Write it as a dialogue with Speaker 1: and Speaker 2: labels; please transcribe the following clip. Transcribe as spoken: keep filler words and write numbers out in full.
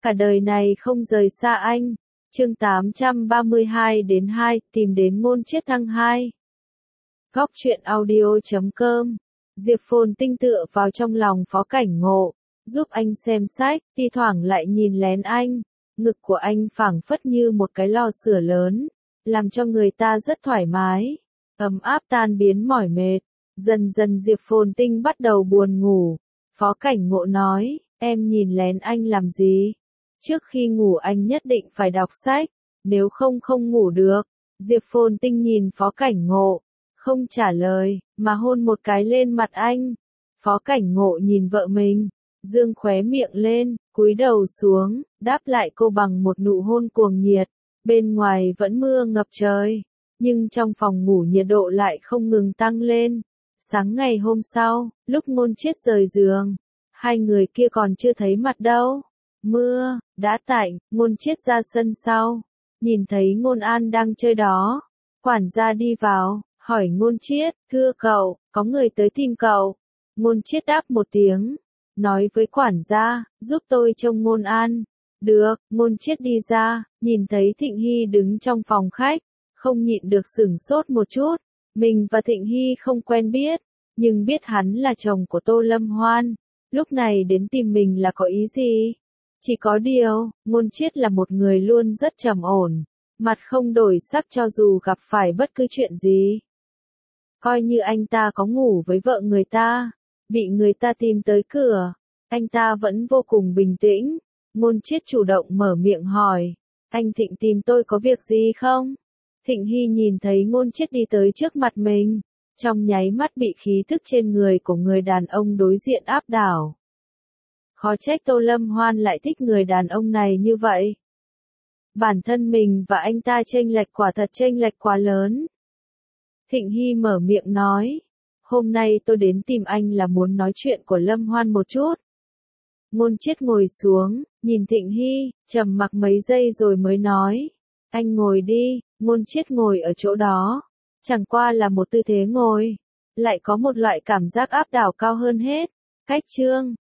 Speaker 1: cả đời này không rời xa anh. Chương tám trăm ba mươi hai đến hai, tìm đến Ngôn Chiết Thăng hai. Góc truyện audio chấm com. Diệp Phồn Tinh tựa vào trong lòng Phó Cảnh Ngộ, giúp anh xem sách, thi thoảng lại nhìn lén anh. Ngực của anh phảng phất như một cái lò sưởi lớn, làm cho người ta rất thoải mái, ấm áp tan biến mỏi mệt. Dần dần Diệp Phồn Tinh bắt đầu buồn ngủ. Phó Cảnh Ngộ nói, em nhìn lén anh làm gì? Trước khi ngủ anh nhất định phải đọc sách, nếu không không ngủ được. Diệp Phồn Tinh nhìn Phó Cảnh Ngộ, không trả lời, mà hôn một cái lên mặt anh. Phó Cảnh Ngộ nhìn vợ mình, dương khóe miệng lên, cúi đầu xuống, đáp lại cô bằng một nụ hôn cuồng nhiệt. Bên ngoài vẫn mưa ngập trời, nhưng trong phòng ngủ nhiệt độ lại không ngừng tăng lên. Sáng ngày hôm sau, lúc Ngôn Chiết rời giường, hai người kia còn chưa thấy mặt đâu. Mưa đã tạnh, Ngôn Chiết ra sân sau, nhìn thấy Ngôn An đang chơi đó. Quản gia đi vào, hỏi Ngôn Chiết, thưa cậu, có người tới tìm cậu. Ngôn Chiết đáp một tiếng, nói với quản gia, giúp tôi trông Ngôn An. Được, Ngôn Chiết đi ra, nhìn thấy Thịnh Hy đứng trong phòng khách, không nhịn được sửng sốt một chút. Mình và Thịnh Hy không quen biết, nhưng biết hắn là chồng của Tô Lâm Hoan, lúc này đến tìm mình là có ý gì? Chỉ có điều, Ngôn Chiết là một người luôn rất trầm ổn, mặt không đổi sắc cho dù gặp phải bất cứ chuyện gì. Coi như anh ta có ngủ với vợ người ta, bị người ta tìm tới cửa, anh ta vẫn vô cùng bình tĩnh. Ngôn Chiết chủ động mở miệng hỏi, anh Thịnh tìm tôi có việc gì không? Thịnh Hy nhìn thấy Ngôn Chiết đi tới trước mặt mình, trong nháy mắt bị khí thức trên người của người đàn ông đối diện áp đảo. Khó trách Tô Lâm Hoan lại thích người đàn ông này như vậy. Bản thân mình và anh ta chênh lệch quả thật chênh lệch quá lớn. Thịnh Hy mở miệng nói, hôm nay tôi đến tìm anh là muốn nói chuyện của Lâm Hoan một chút. Ngôn Chiết ngồi xuống, nhìn Thịnh Hy, trầm mặc mấy giây rồi mới nói, anh ngồi đi. Ngôn Chiết ngồi ở chỗ đó, chẳng qua là một tư thế ngồi, lại có một loại cảm giác áp đảo cao hơn hết. Cách chương